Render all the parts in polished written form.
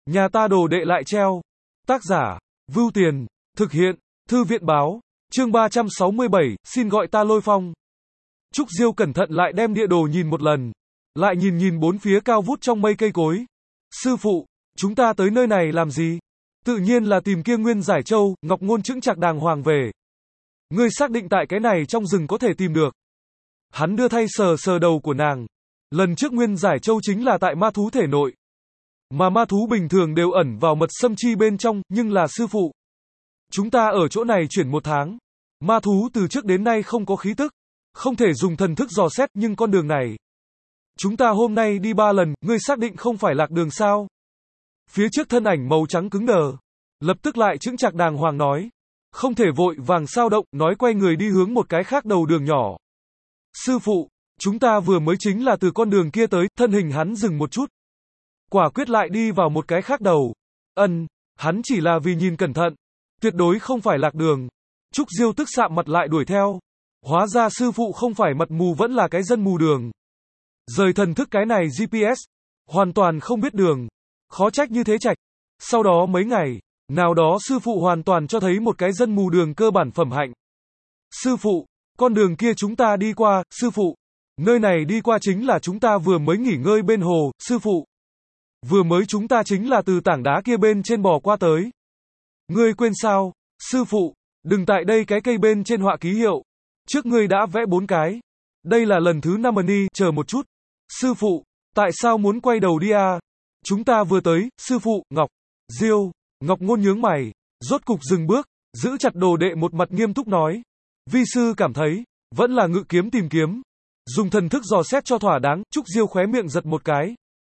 Nhà ta đồ đệ lại treo. Tác giả, Vưu Tiền, thực hiện, Thư viện báo, chương 367, xin gọi ta Lôi Phong. Trúc Diêu cẩn thận lại đem địa đồ nhìn một lần, lại nhìn bốn phía cao vút trong mây cây cối. Sư phụ, chúng ta tới nơi này làm gì? Tự nhiên là tìm kia Nguyên Giải Châu, Ngọc Ngôn chững chạc đàng hoàng về. Ngươi xác định tại cái này trong rừng có thể tìm được. Hắn đưa thay sờ đầu của nàng. Lần trước Nguyên Giải Châu chính là tại ma thú thể nội. Mà ma thú bình thường đều ẩn vào mật sâm chi bên trong, nhưng là sư phụ. Chúng ta ở chỗ này chuyển 1 tháng. Ma thú từ trước đến nay không có khí tức. Không thể dùng thần thức dò xét, nhưng con đường này. Chúng ta hôm nay đi 3 lần, ngươi xác định không phải lạc đường sao? Phía trước thân ảnh màu trắng cứng đờ. Lập tức lại chững chạc đàng hoàng nói. Không thể vội vàng sao động, nói quay người đi hướng một cái khác đầu đường nhỏ. Sư phụ, chúng ta vừa mới chính là từ con đường kia tới, thân hình hắn dừng một chút. Quả quyết lại đi vào một cái khác đầu. Hắn chỉ là vì nhìn cẩn thận. Tuyệt đối không phải lạc đường. Trúc Diêu tức sạm mặt lại đuổi theo. Hóa ra sư phụ không phải mật mù vẫn là cái dân mù đường. Rời thần thức cái này GPS. Hoàn toàn không biết đường. Khó trách như thế trạch. Sau đó mấy ngày, nào đó sư phụ hoàn toàn cho thấy một cái dân mù đường cơ bản phẩm hạnh. Sư phụ, con đường kia chúng ta đi qua, sư phụ. Nơi này đi qua chính là chúng ta vừa mới nghỉ ngơi bên hồ, sư phụ. Vừa mới chúng ta chính là từ tảng đá kia bên trên bò qua tới. Ngươi quên sao, sư phụ, đừng tại đây cái cây bên trên họa ký hiệu. Trước ngươi đã vẽ 4 cái. Đây là lần thứ 5 đi, chờ một chút. Sư phụ, tại sao muốn quay đầu đi à? Chúng ta vừa tới, sư phụ, Ngọc Ngôn nhướng mày, rốt cục dừng bước, giữ chặt đồ đệ một mặt nghiêm túc nói. Vi sư cảm thấy, vẫn là ngự kiếm tìm kiếm. Dùng thần thức dò xét cho thỏa đáng, Trúc Diêu khóe miệng giật một cái.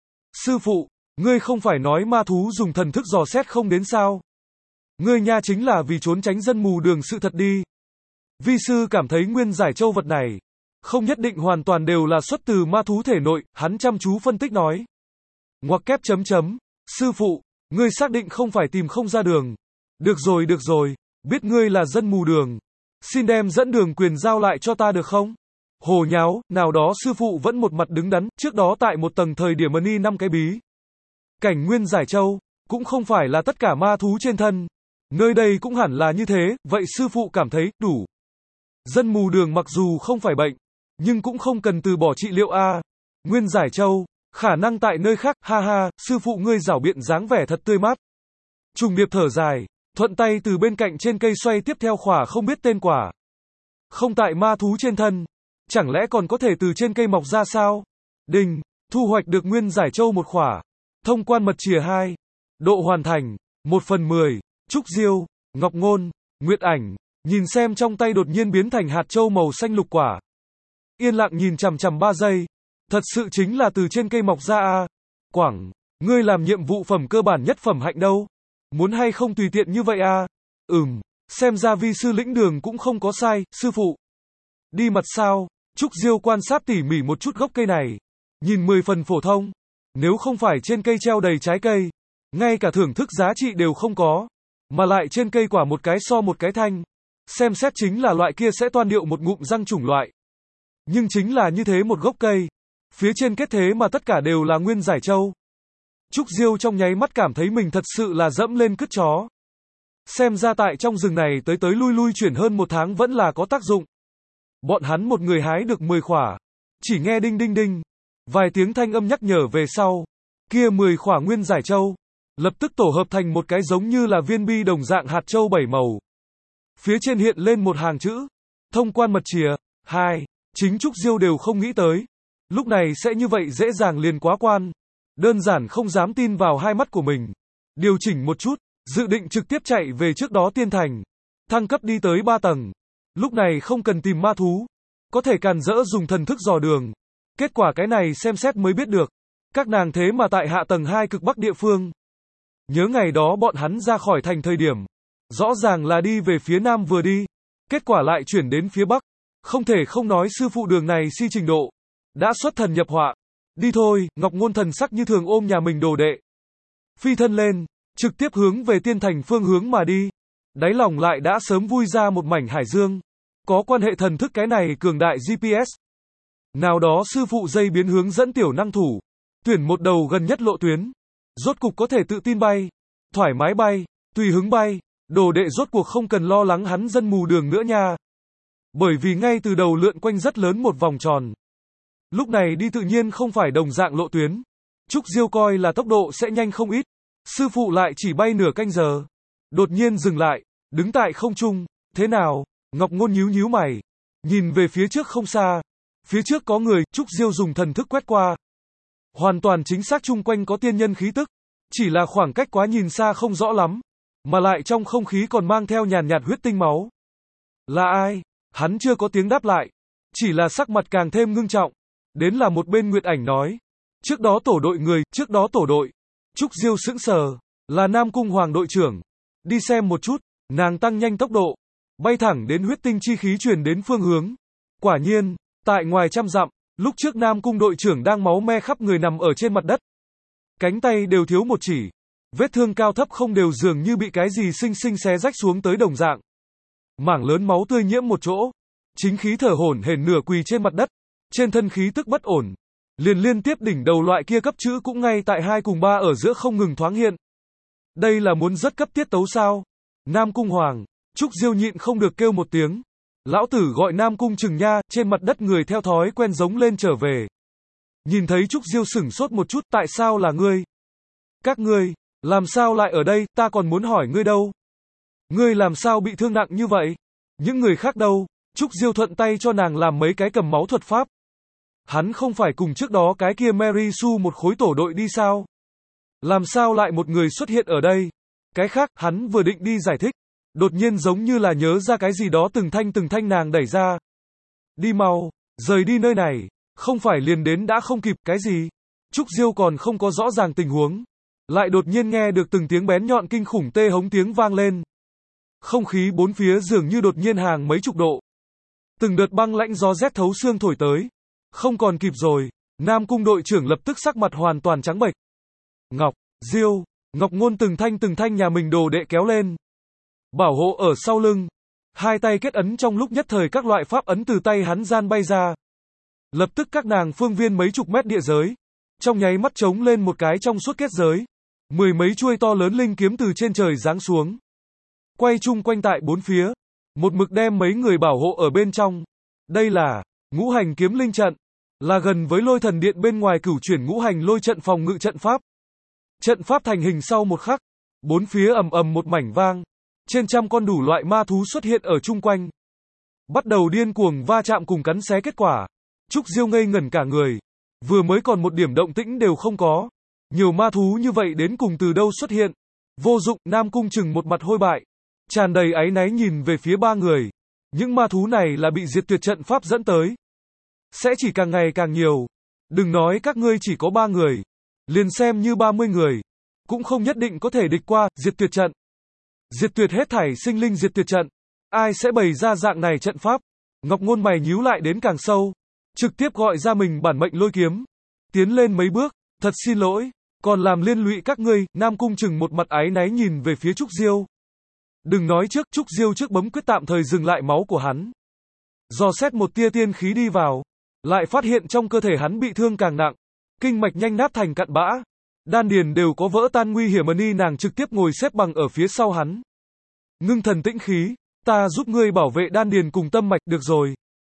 Sư phụ, ngươi không phải nói ma thú dùng thần thức dò xét không đến sao? Ngươi nha chính là vì trốn tránh dân mù đường sự thật đi. Vi sư cảm thấy Nguyên Giải Châu vật này, không nhất định hoàn toàn đều là xuất từ ma thú thể nội, hắn chăm chú phân tích nói. Ngoặc kép chấm chấm, sư phụ, ngươi xác định không phải tìm không ra đường. Được rồi, biết ngươi là dân mù đường. Xin đem dẫn đường quyền giao lại cho ta được không? Hồ nháo, nào đó sư phụ vẫn một mặt đứng đắn, trước đó tại một tầng thời điểm ni 5 cái bí. Cảnh Nguyên Giải Châu, cũng không phải là tất cả ma thú trên thân. Nơi đây cũng hẳn là như thế, vậy sư phụ cảm thấy, đủ. Dân mù đường mặc dù không phải bệnh, nhưng cũng không cần từ bỏ trị liệu a. Nguyên Giải Châu, khả năng tại nơi khác, ha ha, sư phụ ngươi giảo biện dáng vẻ thật tươi mát. Trùng điệp thở dài, thuận tay từ bên cạnh trên cây xoay tiếp theo khỏa không biết tên quả. Không tại ma thú trên thân, chẳng lẽ còn có thể từ trên cây mọc ra sao? Đinh, thu hoạch được Nguyên Giải Châu 1 khỏa. Thông quan mật chìa 2. Độ hoàn thành, 1/10. Trúc Diêu, Ngọc Ngôn, Nguyệt Ảnh, nhìn xem trong tay đột nhiên biến thành hạt châu màu xanh lục quả. Yên lặng nhìn chằm 3 giây. Thật sự chính là từ trên cây mọc ra à? Quảng, ngươi làm nhiệm vụ phẩm cơ bản nhất phẩm hạnh đâu? Muốn hay không tùy tiện như vậy à? Xem ra vi sư lĩnh đường cũng không có sai, sư phụ. Đi mật sao? Trúc Diêu quan sát tỉ mỉ một chút gốc cây này. Nhìn 10 phần phổ thông. Nếu không phải trên cây treo đầy trái cây, ngay cả thưởng thức giá trị đều không có. Mà lại trên cây quả một cái so một cái thanh. Xem xét chính là loại kia sẽ toan điệu một ngụm răng chủng loại. Nhưng chính là như thế một gốc cây. Phía trên kết thế mà tất cả đều là Nguyên Giải Châu. Trúc Diêu trong nháy mắt cảm thấy mình thật sự là dẫm lên cứt chó. Xem ra tại trong rừng này tới lui chuyển hơn 1 tháng vẫn là có tác dụng. Bọn hắn một người hái được 10 khỏa. Chỉ nghe đinh đinh đinh. Vài tiếng thanh âm nhắc nhở về sau. Kia 10 khỏa Nguyên Giải Châu. Lập tức tổ hợp thành một cái giống như là viên bi đồng dạng hạt châu 7 màu. Phía trên hiện lên một hàng chữ. Thông quan mật chìa 2. Chính Trúc Diêu đều không nghĩ tới. Lúc này sẽ như vậy dễ dàng liền quá quan. Đơn giản không dám tin vào hai mắt của mình. Điều chỉnh một chút. Dự định trực tiếp chạy về trước đó tiên thành. Thăng cấp đi tới 3 tầng. Lúc này không cần tìm ma thú. Có thể càn rỡ dùng thần thức dò đường. Kết quả cái này xem xét mới biết được. Các nàng thế mà tại hạ tầng 2 cực bắc địa phương. Nhớ ngày đó bọn hắn ra khỏi thành thời điểm. Rõ ràng là đi về phía nam vừa đi. Kết quả lại chuyển đến phía bắc. Không thể không nói sư phụ đường này si trình độ. Đã xuất thần nhập họa. Đi thôi, Ngọc Ngôn thần sắc như thường ôm nhà mình đồ đệ. Phi thân lên, trực tiếp hướng về tiên thành phương hướng mà đi. Đáy lòng lại đã sớm vui ra một mảnh hải dương. Có quan hệ thần thức cái này cường đại GPS. Nào đó sư phụ dây biến hướng dẫn tiểu năng thủ. Tuyển một đầu gần nhất lộ tuyến. Rốt cục có thể tự tin bay, thoải mái bay, tùy hứng bay, đồ đệ rốt cuộc không cần lo lắng hắn dân mù đường nữa nha. Bởi vì ngay từ đầu lượn quanh rất lớn một vòng tròn. Lúc này đi tự nhiên không phải đồng dạng lộ tuyến. Trúc Diêu coi là tốc độ sẽ nhanh không ít. Sư phụ lại chỉ bay nửa canh giờ. Đột nhiên dừng lại, đứng tại không trung. Thế nào? Ngọc Ngôn nhíu nhíu mày. Nhìn về phía trước không xa. Phía trước có người, Trúc Diêu dùng thần thức quét qua. Hoàn toàn chính xác chung quanh có tiên nhân khí tức. Chỉ là khoảng cách quá nhìn xa không rõ lắm. Mà lại trong không khí còn mang theo nhàn nhạt huyết tinh máu. Là ai? Hắn chưa có tiếng đáp lại. Chỉ là sắc mặt càng thêm ngưng trọng. Đến là một bên Nguyệt Ảnh nói. Trước đó tổ đội người, trước đó tổ đội. Trúc Diêu sững sờ. Là Nam Cung Hoàng đội trưởng. Đi xem một chút. Nàng tăng nhanh tốc độ. Bay thẳng đến huyết tinh chi khí truyền đến phương hướng. Quả nhiên, tại ngoài trăm dặm, lúc trước Nam Cung đội trưởng đang máu me khắp người nằm ở trên mặt đất. Cánh tay đều thiếu một chỉ. Vết thương cao thấp không đều dường như bị cái gì xinh xinh xé rách xuống tới đồng dạng. Mảng lớn máu tươi nhiễm một chỗ. Chính khí thở hổn hển nửa quỳ trên mặt đất. Trên thân khí tức bất ổn. Liên tiếp đỉnh đầu loại kia cấp chữ cũng ngay tại 2 cùng 3 ở giữa không ngừng thoáng hiện. Đây là muốn rất cấp tiết tấu sao? Nam Cung Hoàng, Trúc Diêu nhịn không được kêu một tiếng. Lão tử gọi Nam Cung Trừng nha, trên mặt đất người theo thói quen giống lên trở về. Nhìn thấy Trúc Diêu sửng sốt một chút, tại sao là ngươi? Các ngươi, làm sao lại ở đây, ta còn muốn hỏi ngươi đâu? Ngươi làm sao bị thương nặng như vậy? Những người khác đâu? Trúc Diêu thuận tay cho nàng làm mấy cái cầm máu thuật pháp. Hắn không phải cùng trước đó cái kia Mary Sue một khối tổ đội đi sao? Làm sao lại một người xuất hiện ở đây? Cái khác, hắn vừa định đi giải thích. Đột nhiên giống như là nhớ ra cái gì đó từng thanh nàng đẩy ra. Đi mau, rời đi nơi này, không phải liền đến đã không kịp, cái gì? Trúc Diêu còn không có rõ ràng tình huống. Lại đột nhiên nghe được từng tiếng bén nhọn kinh khủng tê hống tiếng vang lên. Không khí bốn phía dường như đột nhiên hàng mấy chục độ. Từng đợt băng lãnh gió rét thấu xương thổi tới. Không còn kịp rồi, Nam Cung đội trưởng lập tức sắc mặt hoàn toàn trắng bệch. Ngọc, Diêu, Ngọc Ngôn từng thanh nhà mình đồ đệ kéo lên. Bảo hộ ở sau lưng. Hai tay kết ấn trong lúc nhất thời các loại pháp ấn từ tay hắn gian bay ra. Lập tức các nàng phương viên mấy chục mét địa giới. Trong nháy mắt trống lên một cái trong suốt kết giới. 10 mấy chuôi to lớn linh kiếm từ trên trời giáng xuống. Quay chung quanh tại bốn phía. Một mực đem mấy người bảo hộ ở bên trong. Đây là ngũ hành kiếm linh trận. Là gần với lôi thần điện bên ngoài cửu chuyển ngũ hành lôi trận phòng ngự trận pháp. Trận pháp thành hình sau một khắc. Bốn phía ầm ầm một mảnh vang. Trên trăm con đủ loại ma thú xuất hiện ở chung quanh. Bắt đầu điên cuồng va chạm cùng cắn xé kết quả. Trúc Diêu ngây ngẩn cả người. Vừa mới còn một điểm động tĩnh đều không có. Nhiều ma thú như vậy đến cùng từ đâu xuất hiện. Vô dụng, Nam Cung Trừng một mặt hôi bại. Tràn đầy áy náy nhìn về phía ba người. Những ma thú này là bị diệt tuyệt trận pháp dẫn tới. Sẽ chỉ càng ngày càng nhiều. Đừng nói các ngươi chỉ có 3 người. Liền xem như 30 người. Cũng không nhất định có thể địch qua, diệt tuyệt trận. Diệt tuyệt hết thảy sinh linh diệt tuyệt trận. Ai sẽ bày ra dạng này trận pháp? Ngọc Ngôn mày nhíu lại đến càng sâu. Trực tiếp gọi ra mình bản mệnh lôi kiếm. Tiến lên mấy bước. Thật xin lỗi. Còn làm liên lụy các ngươi. Nam Cung Trừng một mặt áy náy nhìn về phía Trúc Diêu. Đừng nói trước, Trúc Diêu trước bấm quyết tạm thời dừng lại máu của hắn. Dò xét một tia tiên khí đi vào. Lại phát hiện trong cơ thể hắn bị thương càng nặng. Kinh mạch nhanh nát thành cặn bã. Đan điền đều có vỡ tan nguy hiểm, ni nàng trực tiếp ngồi xếp bằng ở phía sau hắn. Ngưng thần tĩnh khí, ta giúp ngươi bảo vệ đan điền cùng tâm mạch, được rồi.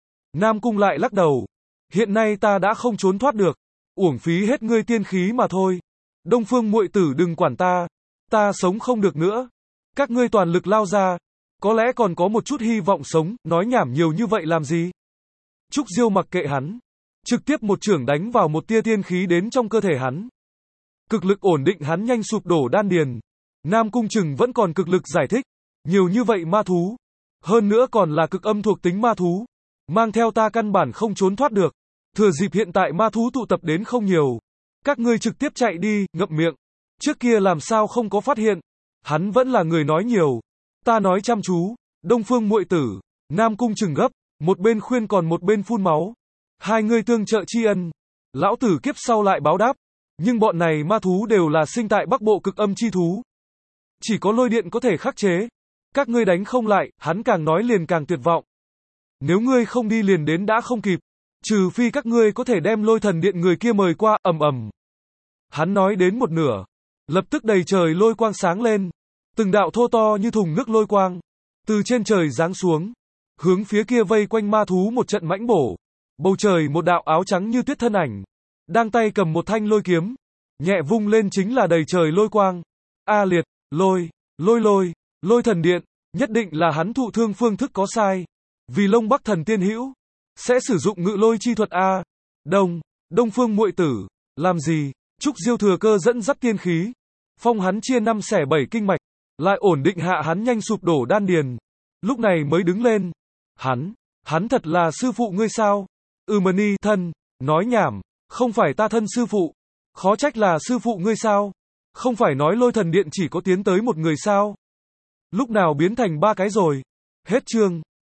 Nam Cung lại lắc đầu. Hiện nay ta đã không trốn thoát được. Uổng phí hết ngươi tiên khí mà thôi. Đông Phương muội tử đừng quản ta. Ta sống không được nữa. Các ngươi toàn lực lao ra. Có lẽ còn có một chút hy vọng sống, nói nhảm nhiều như vậy làm gì? Trúc Diêu mặc kệ hắn. Trực tiếp một chưởng đánh vào một tia tiên khí đến trong cơ thể hắn. Cực lực ổn định hắn nhanh sụp đổ đan điền. Nam Cung Trừng vẫn còn cực lực giải thích. Nhiều như vậy ma thú. Hơn nữa còn là cực âm thuộc tính ma thú. Mang theo ta căn bản không trốn thoát được. Thừa dịp hiện tại ma thú tụ tập đến không nhiều. Các ngươi trực tiếp chạy đi, ngậm miệng. Trước kia làm sao không có phát hiện. Hắn vẫn là người nói nhiều. Ta nói chăm chú. Đông Phương muội tử. Nam Cung Trừng gấp. Một bên khuyên còn một bên phun máu. Hai người tương trợ tri ân. Lão tử kiếp sau lại báo đáp. Nhưng bọn này ma thú đều là sinh tại Bắc Bộ cực âm chi thú. Chỉ có lôi điện có thể khắc chế. Các ngươi đánh không lại, hắn càng nói liền càng tuyệt vọng. Nếu ngươi không đi liền đến đã không kịp. Trừ phi các ngươi có thể đem lôi thần điện người kia mời qua, ầm ầm. Hắn nói đến một nửa. Lập tức đầy trời lôi quang sáng lên. Từng đạo thô to như thùng nước lôi quang. Từ trên trời giáng xuống. Hướng phía kia vây quanh ma thú một trận mãnh bổ. Bầu trời một đạo áo trắng như tuyết thân ảnh. Đang tay cầm một thanh lôi kiếm. Nhẹ vung lên chính là đầy trời lôi quang. A liệt, lôi thần điện. Nhất định là hắn thụ thương phương thức có sai. Vì Long Bắc thần tiên hữu. Sẽ sử dụng ngự lôi chi thuật A. Đông Phương muội tử. Làm gì? Trúc Diêu thừa cơ dẫn dắt tiên khí. Phong hắn chia 5 xẻ 7 kinh mạch. Lại ổn định hạ hắn nhanh sụp đổ đan điền. Lúc này mới đứng lên. Hắn thật là sư phụ ngươi sao? Mani thân. Nói nhảm. Không phải ta thân sư phụ. Khó trách là sư phụ ngươi sao? Không phải nói lôi thần điện chỉ có tiến tới một người sao? Lúc nào biến thành 3 cái rồi? Hết chương.